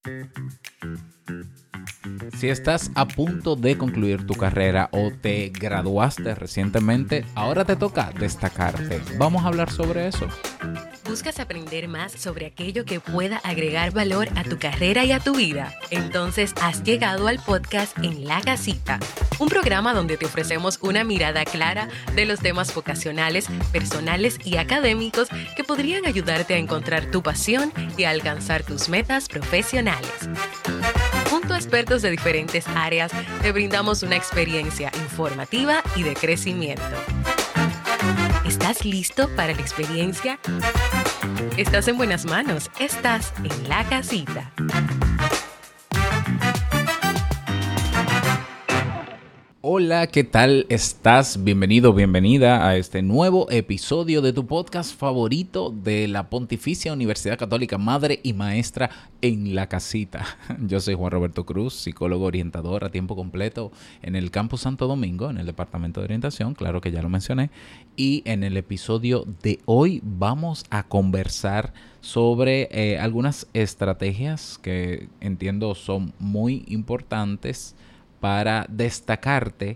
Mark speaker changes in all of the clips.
Speaker 1: Si estás a punto de concluir tu carrera o te graduaste recientemente, ahora te toca destacarte. Vamos a hablar sobre eso.
Speaker 2: ¿Buscas aprender más sobre aquello que pueda agregar valor a tu carrera y a tu vida? Entonces has llegado al podcast En la Casita, un programa donde te ofrecemos una mirada clara de los temas vocacionales, personales y académicos que podrían ayudarte a encontrar tu pasión y a alcanzar tus metas profesionales. Junto a expertos de diferentes áreas, te brindamos una experiencia informativa y de crecimiento. ¿Estás listo para la experiencia? Estás en buenas manos. Estás en la casita.
Speaker 1: Hola, ¿qué tal estás? Bienvenido, bienvenida a este nuevo episodio de tu podcast favorito de la Pontificia Universidad Católica Madre y Maestra En la Casita. Yo soy Juan Roberto Cruz, psicólogo orientador a tiempo completo en el Campus Santo Domingo, en el Departamento de Orientación, claro que ya lo mencioné. Y en el episodio de hoy vamos a conversar sobre algunas estrategias que entiendo son muy importantes para destacarte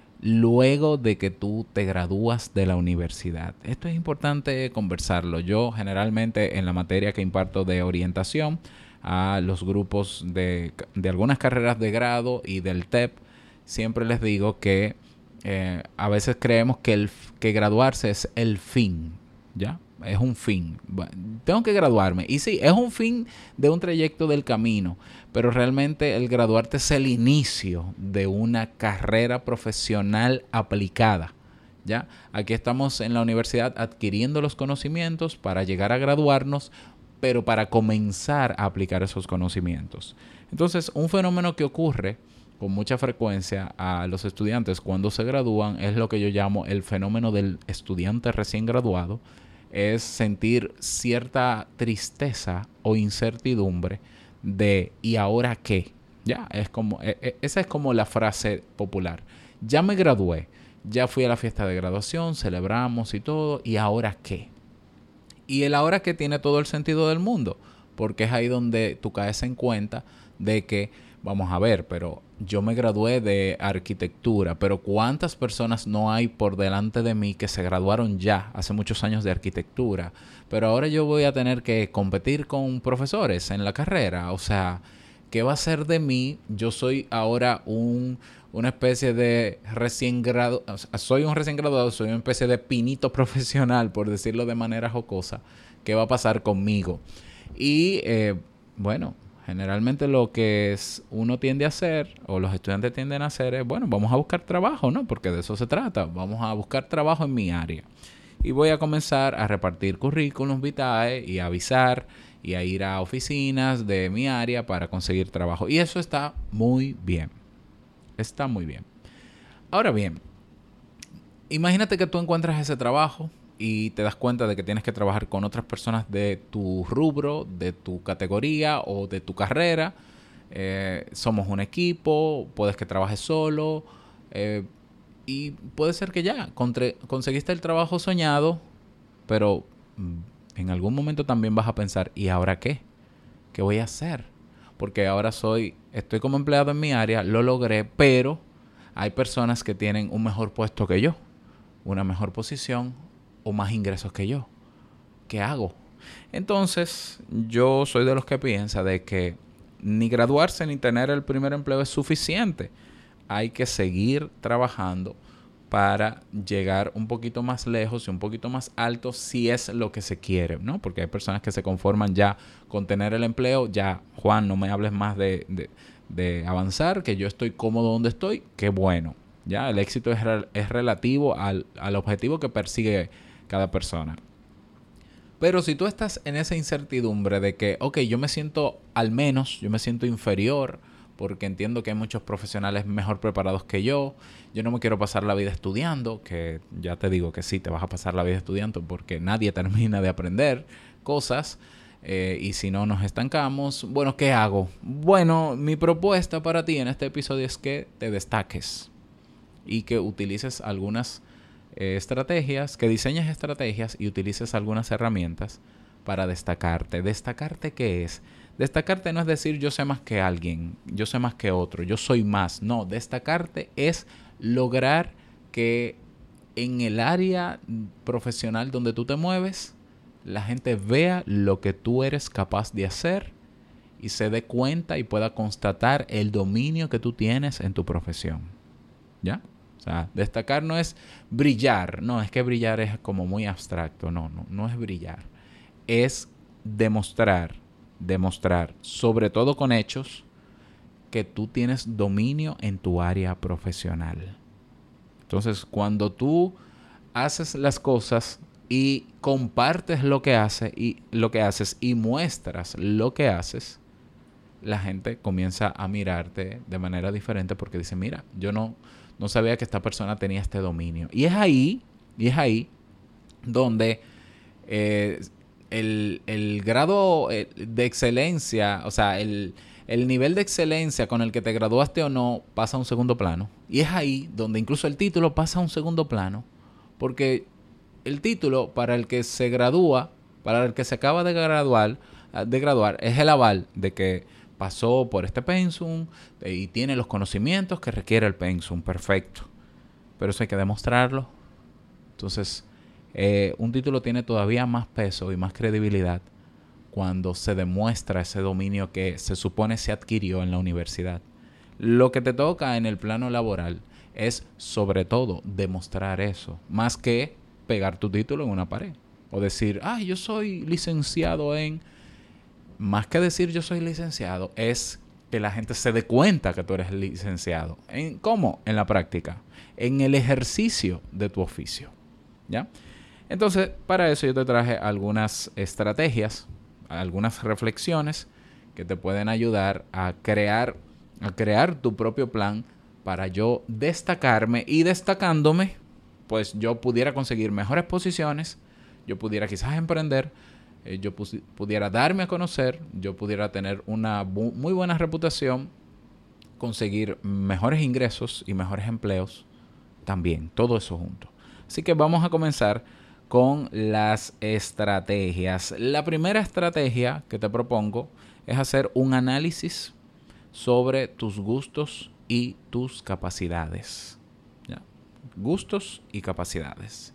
Speaker 1: luego de que tú te gradúas de la universidad. Esto es importante conversarlo. Yo generalmente en la materia que imparto de orientación a los grupos de algunas carreras de grado y del TEP, siempre les digo que a veces creemos que graduarse es el fin, ¿ya? Es un fin. Tengo que graduarme. Y sí, es un fin de un trayecto del camino, pero realmente el graduarte es el inicio de una carrera profesional aplicada, ¿ya? Aquí estamos en la universidad adquiriendo los conocimientos para llegar a graduarnos, pero para comenzar a aplicar esos conocimientos. Entonces, un fenómeno que ocurre con mucha frecuencia a los estudiantes cuando se gradúan es lo que yo llamo el fenómeno del estudiante recién graduado. Es sentir cierta tristeza o incertidumbre de ¿y ahora qué? Ya, esa es como la frase popular. Ya me gradué, ya fui a la fiesta de graduación, celebramos y todo, ¿y ahora qué? Y el ahora qué tiene todo el sentido del mundo, porque es ahí donde tú caes en cuenta de que, vamos a ver, pero yo me gradué de arquitectura, pero ¿cuántas personas no hay por delante de mí que se graduaron ya hace muchos años de arquitectura? Pero ahora yo voy a tener que competir con profesores en la carrera. O sea, ¿qué va a ser de mí? Yo soy ahora una especie de recién graduado. O sea, soy un recién graduado, soy una especie de pinito profesional, por decirlo de manera jocosa. ¿Qué va a pasar conmigo? Y bueno, generalmente lo que uno tiende a hacer, o los estudiantes tienden a hacer, es, bueno, vamos a buscar trabajo, ¿no? Porque de eso se trata. Vamos a buscar trabajo en mi área. Y voy a comenzar a repartir currículums vitae y a avisar y a ir a oficinas de mi área para conseguir trabajo. Y eso está muy bien. Está muy bien. Ahora bien, imagínate que tú encuentras ese trabajo y te das cuenta de que tienes que trabajar con otras personas de tu rubro, de tu categoría o de tu carrera. Somos un equipo, puedes que trabajes solo y puede ser que ya conseguiste el trabajo soñado, pero en algún momento también vas a pensar, ¿y ahora qué? ¿Qué voy a hacer? Porque ahora estoy como empleado en mi área, lo logré, pero hay personas que tienen un mejor puesto que yo, una mejor posición o más ingresos que yo. ¿Qué hago? Entonces, yo soy de los que piensa de que ni graduarse ni tener el primer empleo es suficiente. Hay que seguir trabajando para llegar un poquito más lejos y un poquito más alto si es lo que se quiere, ¿no? Porque hay personas que se conforman ya con tener el empleo. Ya, Juan, no me hables más de avanzar, que yo estoy cómodo donde estoy. Qué bueno. Ya, el éxito es relativo al objetivo que persigue cada persona. Pero si tú estás en esa incertidumbre de que, ok, yo me siento inferior porque entiendo que hay muchos profesionales mejor preparados que yo no me quiero pasar la vida estudiando, que ya te digo que sí, te vas a pasar la vida estudiando porque nadie termina de aprender cosas, y si no nos estancamos, bueno, ¿qué hago? Bueno, mi propuesta para ti en este episodio es que te destaques y que utilices algunas estrategias, que diseñes estrategias y utilices algunas herramientas para destacarte. ¿Destacarte qué es? Destacarte no es decir yo sé más que alguien, yo sé más que otro, yo soy más. No, destacarte es lograr que en el área profesional donde tú te mueves, la gente vea lo que tú eres capaz de hacer y se dé cuenta y pueda constatar el dominio que tú tienes en tu profesión. ¿Ya? O sea, destacar no es brillar. No, es que brillar es como muy abstracto. No es brillar. Es demostrar, sobre todo con hechos, que tú tienes dominio en tu área profesional. Entonces, cuando tú haces las cosas y compartes lo que haces y muestras lo que haces, la gente comienza a mirarte de manera diferente porque dice, mira, yo no sabía que esta persona tenía este dominio. Y es ahí donde el grado de excelencia, o sea, el nivel de excelencia con el que te graduaste o no pasa a un segundo plano. Y es ahí donde incluso el título pasa a un segundo plano. Porque el título para el que se gradúa, para el que se acaba de graduar, es el aval de que pasó por este pensum y tiene los conocimientos que requiere el pensum. Perfecto. Pero eso hay que demostrarlo. Entonces, un título tiene todavía más peso y más credibilidad cuando se demuestra ese dominio que se supone se adquirió en la universidad. Lo que te toca en el plano laboral es, sobre todo, demostrar eso, más que pegar tu título en una pared. O decir, yo soy licenciado en... Más que decir yo soy licenciado, es que la gente se dé cuenta que tú eres licenciado. ¿Cómo? En la práctica. En el ejercicio de tu oficio. ¿Ya? Entonces, para eso yo te traje algunas estrategias, algunas reflexiones que te pueden ayudar a crear tu propio plan para yo destacarme, y destacándome, pues yo pudiera conseguir mejores posiciones, yo pudiera quizás emprender, yo pudiera darme a conocer, yo pudiera tener una muy buena reputación, conseguir mejores ingresos y mejores empleos también, todo eso junto. Así que vamos a comenzar con las estrategias. La primera estrategia que te propongo es hacer un análisis sobre tus gustos y tus capacidades. ¿Ya? Gustos y capacidades.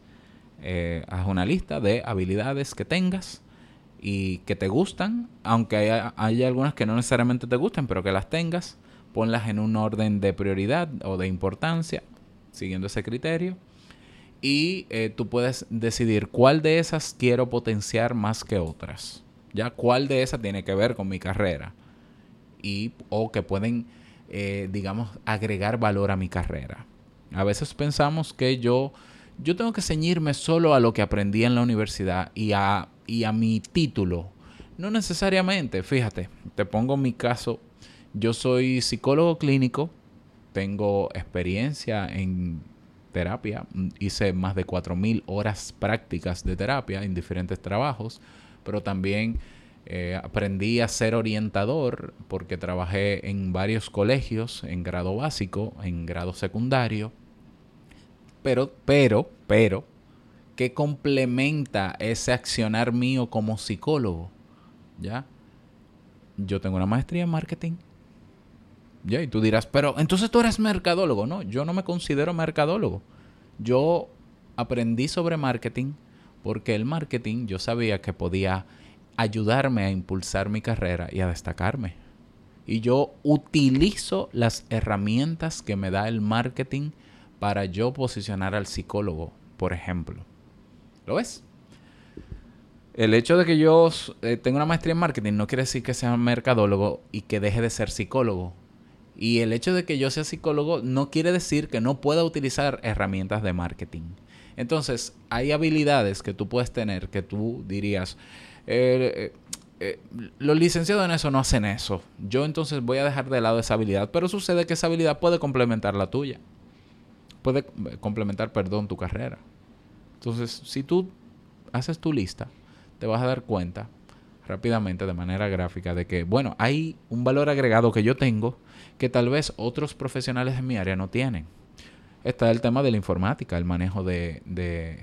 Speaker 1: Haz una lista de habilidades que tengas y que te gustan, aunque haya algunas que no necesariamente te gusten, pero que las tengas. Ponlas en un orden de prioridad o de importancia, siguiendo ese criterio. Y tú puedes decidir cuál de esas quiero potenciar más que otras. ¿Ya? Cuál de esas tiene que ver con mi carrera. O que pueden, digamos, agregar valor a mi carrera. A veces pensamos que yo tengo que ceñirme solo a lo que aprendí en la universidad y a mi título. No necesariamente. Fíjate, te pongo mi caso. Yo soy psicólogo clínico. Tengo experiencia en terapia. Hice más de 4,000 horas prácticas de terapia en diferentes trabajos. Pero también aprendí a ser orientador porque trabajé en varios colegios, en grado básico, en grado secundario. Pero, ¿qué complementa ese accionar mío como psicólogo? ¿Ya? Yo tengo una maestría en marketing. ¿Ya? Y tú dirás, pero entonces tú eres mercadólogo. No, yo no me considero mercadólogo. Yo aprendí sobre marketing porque el marketing yo sabía que podía ayudarme a impulsar mi carrera y a destacarme. Y yo utilizo las herramientas que me da el marketing para yo posicionar al psicólogo, por ejemplo. ¿Lo ves? El hecho de que yo tenga una maestría en marketing no quiere decir que sea mercadólogo y que deje de ser psicólogo. Y el hecho de que yo sea psicólogo no quiere decir que no pueda utilizar herramientas de marketing. Entonces, hay habilidades que tú puedes tener que tú dirías, los licenciados en eso no hacen eso. Yo entonces voy a dejar de lado esa habilidad. Pero sucede que esa habilidad puede complementar la tuya. Puede complementar, tu carrera. Entonces, si tú haces tu lista, te vas a dar cuenta rápidamente, de manera gráfica, de que, bueno, hay un valor agregado que yo tengo que tal vez otros profesionales de mi área no tienen. Está el tema de la informática, el manejo de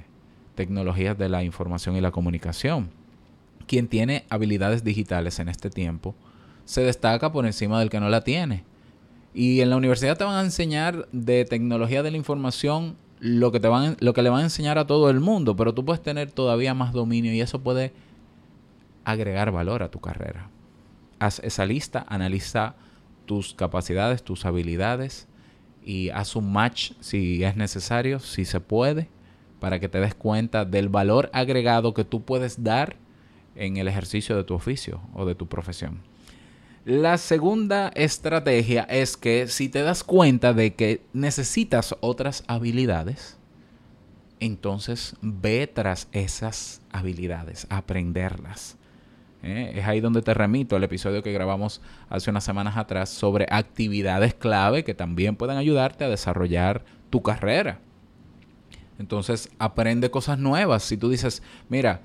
Speaker 1: tecnologías de la información y la comunicación. Quien tiene habilidades digitales en este tiempo se destaca por encima del que no la tiene. Y en la universidad te van a enseñar de tecnología de la información lo que le van a enseñar a todo el mundo, pero tú puedes tener todavía más dominio y eso puede agregar valor a tu carrera. Haz esa lista, analiza tus capacidades, tus habilidades y haz un match si es necesario, si se puede, para que te des cuenta del valor agregado que tú puedes dar en el ejercicio de tu oficio o de tu profesión. La segunda estrategia es que si te das cuenta de que necesitas otras habilidades, entonces ve tras esas habilidades, aprenderlas. Es ahí donde te remito al episodio que grabamos hace unas semanas atrás sobre actividades clave que también pueden ayudarte a desarrollar tu carrera. Entonces, aprende cosas nuevas. Si tú dices, mira,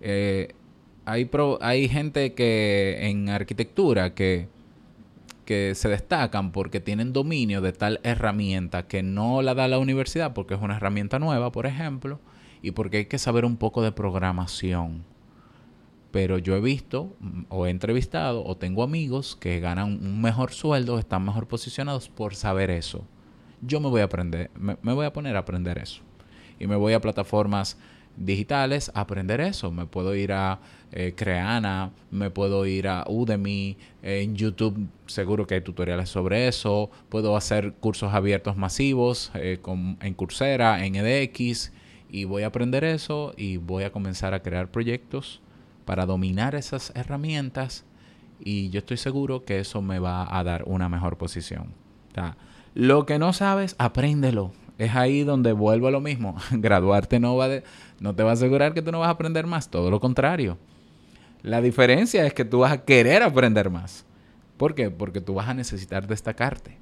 Speaker 1: hay gente que en arquitectura que se destacan porque tienen dominio de tal herramienta que no la da la universidad porque es una herramienta nueva, por ejemplo, y porque hay que saber un poco de programación. Pero yo he visto o he entrevistado o tengo amigos que ganan un mejor sueldo, están mejor posicionados por saber eso. Yo me voy a poner a aprender eso. Y me voy a plataformas digitales a aprender eso. Me puedo ir a Creana, me puedo ir a Udemy, en YouTube seguro que hay tutoriales sobre eso. Puedo hacer cursos abiertos masivos en Coursera, en edX, y voy a aprender eso y voy a comenzar a crear proyectos para dominar esas herramientas y yo estoy seguro que eso me va a dar una mejor posición. O sea, lo que no sabes, apréndelo. Es ahí donde vuelvo a lo mismo. Graduarte no te va a asegurar que tú no vas a aprender más. Todo lo contrario. La diferencia es que tú vas a querer aprender más. ¿Por qué? Porque tú vas a necesitar destacarte.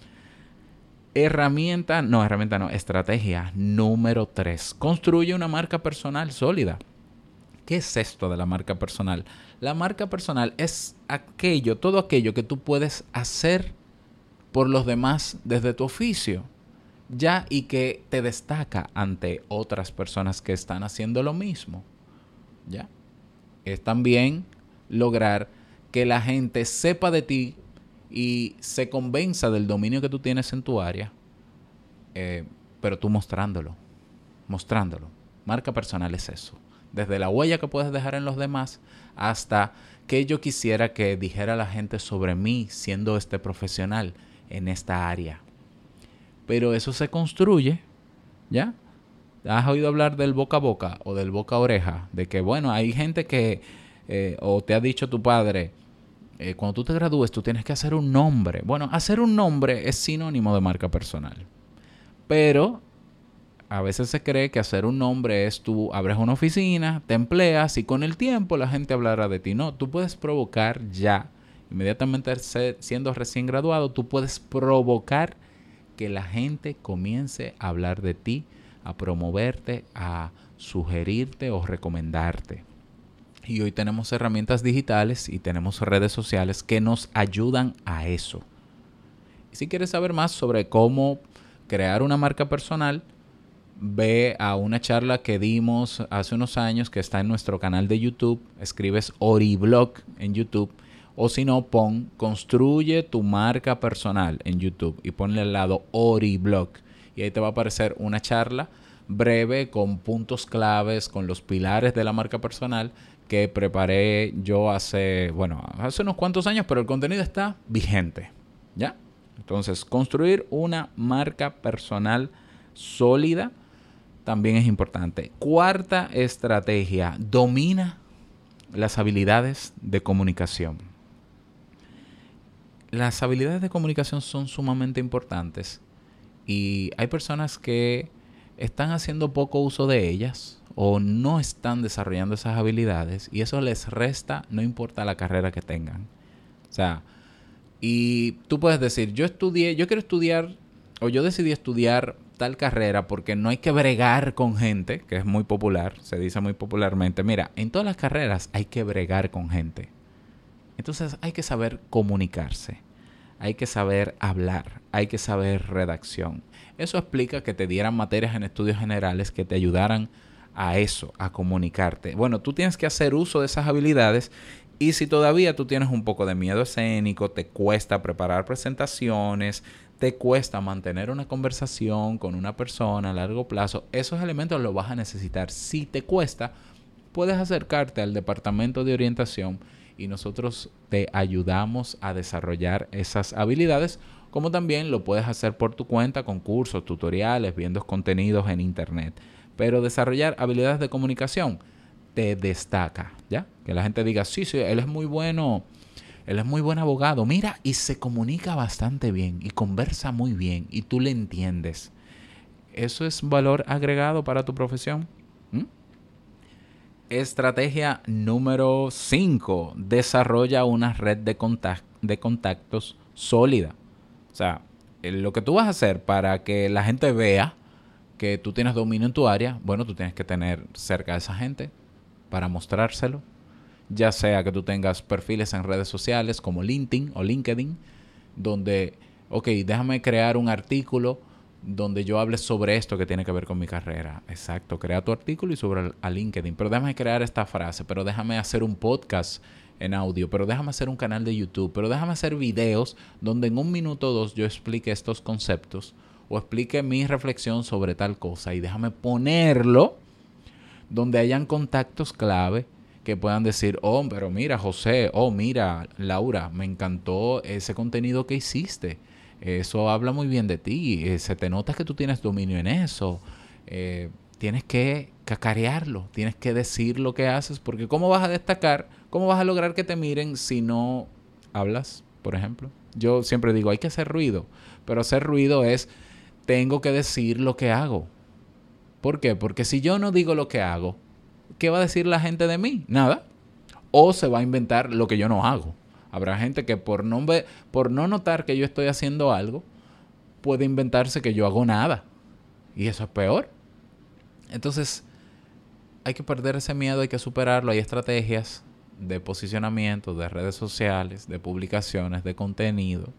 Speaker 1: Estrategia número 3. Construye una marca personal sólida. ¿Qué es esto de la marca personal? La marca personal es todo aquello que tú puedes hacer por los demás desde tu oficio, ya, y que te destaca ante otras personas que están haciendo lo mismo, ya. Es también lograr que la gente sepa de ti y se convenza del dominio que tú tienes en tu área, pero tú mostrándolo. Marca personal es eso. Desde la huella que puedes dejar en los demás hasta que yo quisiera que dijera la gente sobre mí siendo este profesional en esta área. Pero eso se construye, ¿ya? ¿Has oído hablar del boca a boca o del boca a oreja? De que, bueno, hay gente que, o te ha dicho tu padre, cuando tú te gradúes tú tienes que hacer un nombre. Bueno, hacer un nombre es sinónimo de marca personal. Pero a veces se cree que hacer un nombre es tú abres una oficina, te empleas y con el tiempo la gente hablará de ti. No, tú puedes provocar ya, inmediatamente siendo recién graduado, tú puedes provocar que la gente comience a hablar de ti, a promoverte, a sugerirte o recomendarte. Y hoy tenemos herramientas digitales y tenemos redes sociales que nos ayudan a eso. Y si quieres saber más sobre cómo crear una marca personal, ve a una charla que dimos hace unos años que está en nuestro canal de YouTube. Escribes Oriblog en YouTube. O si no, pon Construye tu marca personal en YouTube y ponle al lado Oriblog. Y ahí te va a aparecer una charla breve con puntos claves, con los pilares de la marca personal que preparé yo hace unos cuantos años, pero el contenido está vigente, ¿ya? Entonces, construir una marca personal sólida también es importante. Cuarta estrategia, domina las habilidades de comunicación. Las habilidades de comunicación son sumamente importantes y hay personas que están haciendo poco uso de ellas o no están desarrollando esas habilidades y eso les resta, no importa la carrera que tengan. O sea, y tú puedes decir, yo quiero estudiar o yo decidí estudiar tal carrera porque no hay que bregar con gente, que es muy popular, se dice muy popularmente. Mira, en todas las carreras hay que bregar con gente. Entonces hay que saber comunicarse, hay que saber hablar, hay que saber redacción. Eso explica que te dieran materias en estudios generales que te ayudaran a eso, a comunicarte. Bueno, tú tienes que hacer uso de esas habilidades Y si todavía tú tienes un poco de miedo escénico, te cuesta preparar presentaciones, te cuesta mantener una conversación con una persona a largo plazo, esos elementos los vas a necesitar. Si te cuesta, puedes acercarte al departamento de orientación y nosotros te ayudamos a desarrollar esas habilidades, como también lo puedes hacer por tu cuenta con cursos, tutoriales, viendo contenidos en internet. Pero desarrollar habilidades de comunicación te destaca, ¿ya? Que la gente diga, sí, él es muy buen abogado, mira, y se comunica bastante bien y conversa muy bien y tú le entiendes. ¿Eso es valor agregado para tu profesión? Estrategia número 5. Desarrolla una red de contactos sólida. O sea, lo que tú vas a hacer para que la gente vea que tú tienes dominio en tu área, bueno, tú tienes que tener cerca a esa gente para mostrárselo. Ya sea que tú tengas perfiles en redes sociales como LinkedIn o LinkedIn, donde, ok, déjame crear un artículo donde yo hable sobre esto que tiene que ver con mi carrera. Exacto, crea tu artículo y sube a LinkedIn. Pero déjame crear esta frase, pero déjame hacer un podcast en audio, pero déjame hacer un canal de YouTube, pero déjame hacer videos donde en 1 minuto o 2 yo explique estos conceptos o explique mi reflexión sobre tal cosa y déjame ponerlo donde hayan contactos clave que puedan decir, oh, pero mira José, oh, mira Laura, me encantó ese contenido que hiciste. Eso habla muy bien de ti. Se te nota que tú tienes dominio en eso. Tienes que cacarearlo. Tienes que decir lo que haces. Porque ¿cómo vas a destacar? ¿Cómo vas a lograr que te miren si no hablas, por ejemplo? Yo siempre digo, hay que hacer ruido. Pero hacer ruido es, tengo que decir lo que hago. ¿Por qué? Porque si yo no digo lo que hago, ¿qué va a decir la gente de mí? Nada. O se va a inventar lo que yo no hago. Habrá gente que por no notar que yo estoy haciendo algo, puede inventarse que yo hago nada. Y eso es peor. Entonces, hay que perder ese miedo, hay que superarlo. Hay estrategias de posicionamiento, de redes sociales, de publicaciones, de contenido,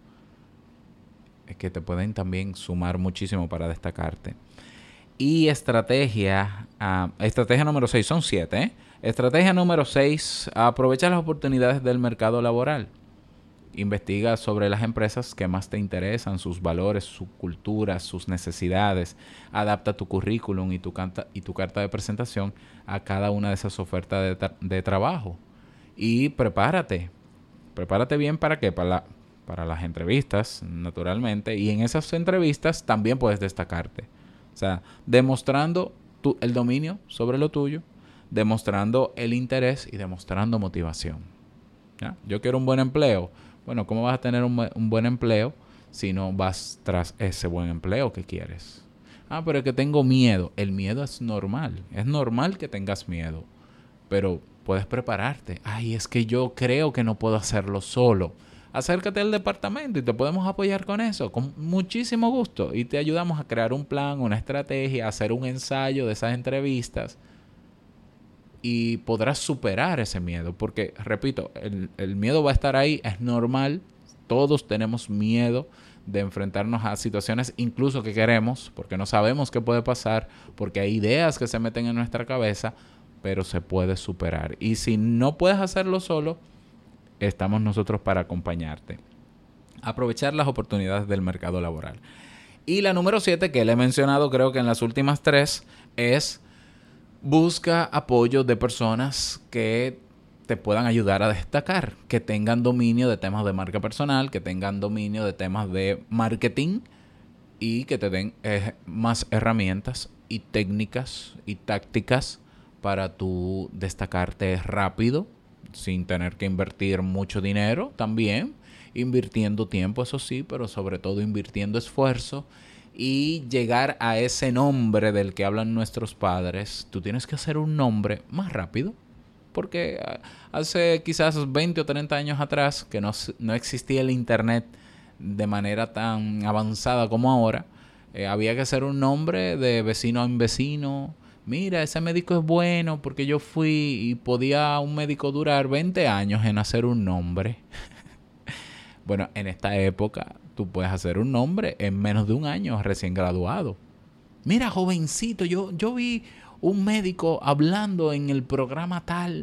Speaker 1: que te pueden también sumar muchísimo para destacarte. Y estrategia número 6, son 7, ¿eh? Estrategia número 6, aprovecha las oportunidades del mercado laboral. Investiga sobre las empresas que más te interesan, sus valores, su cultura, sus necesidades. Adapta tu currículum y tu carta de presentación a cada una de esas ofertas de trabajo. Y prepárate. Prepárate bien ¿para qué? Para las entrevistas, naturalmente. Y en esas entrevistas también puedes destacarte. O sea, demostrando el dominio sobre lo tuyo, demostrando el interés y demostrando motivación. ¿Ya? Yo quiero un buen empleo. Bueno, ¿cómo vas a tener un buen empleo si no vas tras ese buen empleo que quieres? Pero es que tengo miedo. El miedo es normal. Es normal que tengas miedo. Pero puedes prepararte. Es que yo creo que no puedo hacerlo solo. Acércate al departamento y te podemos apoyar con eso, con muchísimo gusto. Y te ayudamos a crear un plan, una estrategia, a hacer un ensayo de esas entrevistas. Y podrás superar ese miedo. Porque, repito, el miedo va a estar ahí, es normal. Todos tenemos miedo de enfrentarnos a situaciones incluso que queremos, porque no sabemos qué puede pasar, porque hay ideas que se meten en nuestra cabeza, pero se puede superar. Y si no puedes hacerlo solo, estamos nosotros para acompañarte. Aprovechar las oportunidades del mercado laboral. Y la número 7, que le he mencionado creo que en las últimas 3, es busca apoyo de personas que te puedan ayudar a destacar, que tengan dominio de temas de marca personal, que tengan dominio de temas de marketing y que te den más herramientas y técnicas y tácticas para tú destacarte rápido, sin tener que invertir mucho dinero también, invirtiendo tiempo, eso sí, pero sobre todo invirtiendo esfuerzo y llegar a ese nombre del que hablan nuestros padres. Tú tienes que hacer un nombre más rápido, porque hace quizás 20 o 30 años atrás, que no existía el internet de manera tan avanzada como ahora, había que hacer un nombre de vecino en vecino. Mira, ese médico es bueno porque yo fui y podía un médico durar 20 años en hacer un nombre. Bueno, en esta época tú puedes hacer un nombre en menos de un año recién graduado. Mira, jovencito, yo vi un médico hablando en el programa tal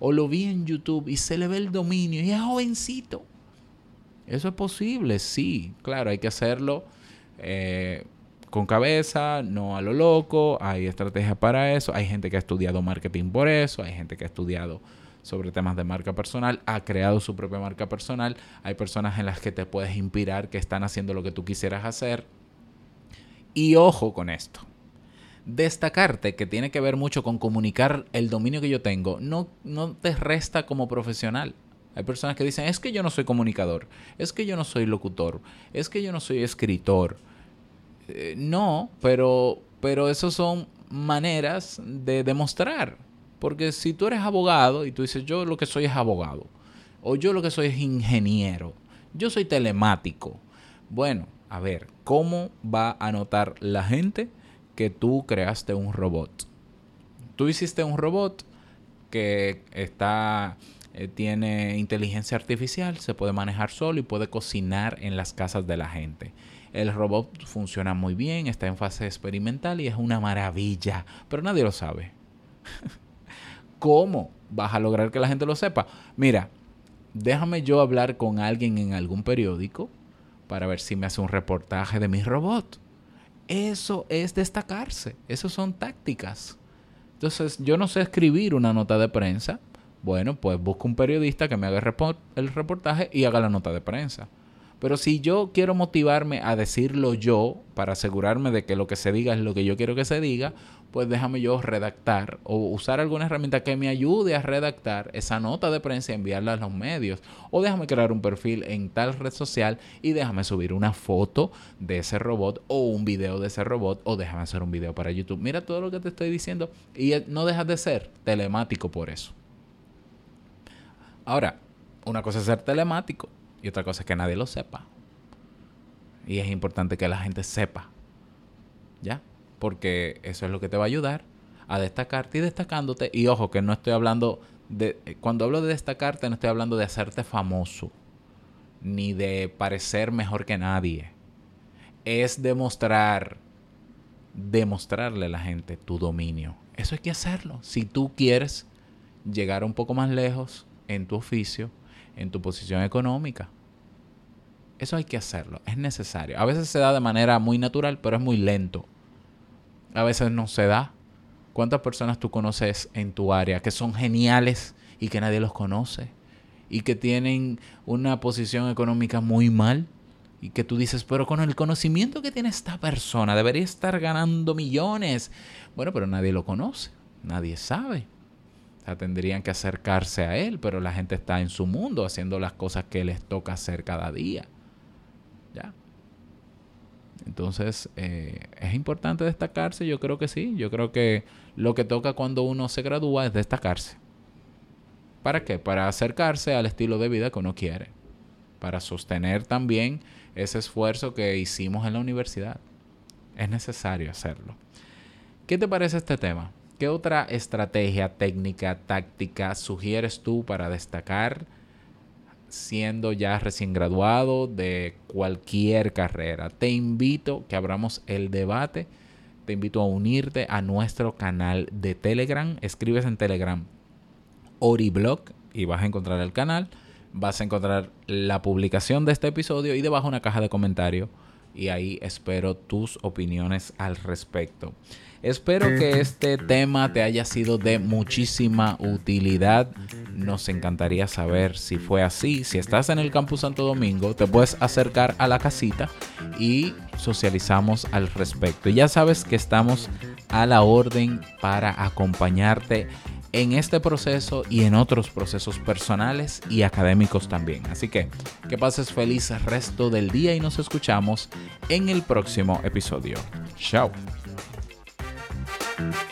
Speaker 1: o lo vi en YouTube y se le ve el dominio y es jovencito. Eso es posible, sí. Claro, hay que hacerlo con cabeza, no a lo loco. Hay estrategias para eso. Hay gente que ha estudiado marketing por eso. Hay gente que ha estudiado sobre temas de marca personal, ha creado su propia marca personal. Hay personas en las que te puedes inspirar que están haciendo lo que tú quisieras hacer. Y ojo con esto. Destacarte, que tiene que ver mucho con comunicar el dominio que yo tengo, no te resta como profesional. Hay personas que dicen, es que yo no soy comunicador, es que yo no soy locutor, es que yo no soy escritor. No, pero esas son maneras de demostrar. Porque si tú eres abogado y tú dices, yo lo que soy es abogado, o yo lo que soy es ingeniero, yo soy telemático. Bueno, a ver, ¿cómo va a notar la gente que tú creaste un robot? Tú hiciste un robot que tiene inteligencia artificial, se puede manejar solo y puede cocinar en las casas de la gente. El robot funciona muy bien, está en fase experimental y es una maravilla, pero nadie lo sabe. ¿Cómo vas a lograr que la gente lo sepa? Mira, déjame yo hablar con alguien en algún periódico para ver si me hace un reportaje de mi robot. Eso es destacarse. Eso son tácticas. Entonces, yo no sé escribir una nota de prensa. Bueno, pues busco un periodista que me haga el reportaje y haga la nota de prensa. Pero si yo quiero motivarme a decirlo yo, para asegurarme de que lo que se diga es lo que yo quiero que se diga, pues déjame yo redactar o usar alguna herramienta que me ayude a redactar esa nota de prensa y enviarla a los medios. O déjame crear un perfil en tal red social y déjame subir una foto de ese robot o un video de ese robot o déjame hacer un video para YouTube. Mira todo lo que te estoy diciendo y no dejas de ser telemático por eso. Ahora, una cosa es ser telemático y otra cosa es que nadie lo sepa. Y es importante que la gente sepa. ¿Ya? Porque eso es lo que te va a ayudar a destacarte y destacándote. Y ojo, que no estoy hablando de... Cuando hablo de destacarte, no estoy hablando de hacerte famoso. Ni de parecer mejor que nadie. Es demostrarle a la gente tu dominio. Eso hay que hacerlo. Si tú quieres llegar un poco más lejos en tu oficio, en tu posición económica. Eso hay que hacerlo. Es necesario. A veces se da de manera muy natural, pero es muy lento. A veces no se da. ¿Cuántas personas tú conoces en tu área que son geniales y que nadie los conoce? Y que tienen una posición económica muy mal. Y que tú dices, pero con el conocimiento que tiene esta persona debería estar ganando millones. Bueno, pero nadie lo conoce. Nadie sabe. O sea, tendrían que acercarse a él, pero la gente está en su mundo haciendo las cosas que les toca hacer cada día. ¿Ya? Entonces, ¿es importante destacarse? Yo creo que sí. Yo creo que lo que toca cuando uno se gradúa es destacarse. ¿Para qué? Para acercarse al estilo de vida que uno quiere. Para sostener también ese esfuerzo que hicimos en la universidad. Es necesario hacerlo. ¿Qué te parece este tema? ¿Qué otra estrategia, técnica, táctica sugieres tú para destacar siendo ya recién graduado de cualquier carrera? Te invito a que abramos el debate. Te invito a unirte a nuestro canal de Telegram. Escribes en Telegram Oriblog y vas a encontrar el canal. Vas a encontrar la publicación de este episodio y debajo una caja de comentarios. Y ahí espero tus opiniones al respecto. Espero que este tema te haya sido de muchísima utilidad. Nos encantaría saber si fue así. Si estás en el Campus Santo Domingo, te puedes acercar a la casita y socializamos al respecto. Y ya sabes que estamos a la orden para acompañarte en este proceso y en otros procesos personales y académicos también. Así que pases feliz resto del día y nos escuchamos en el próximo episodio. Chao.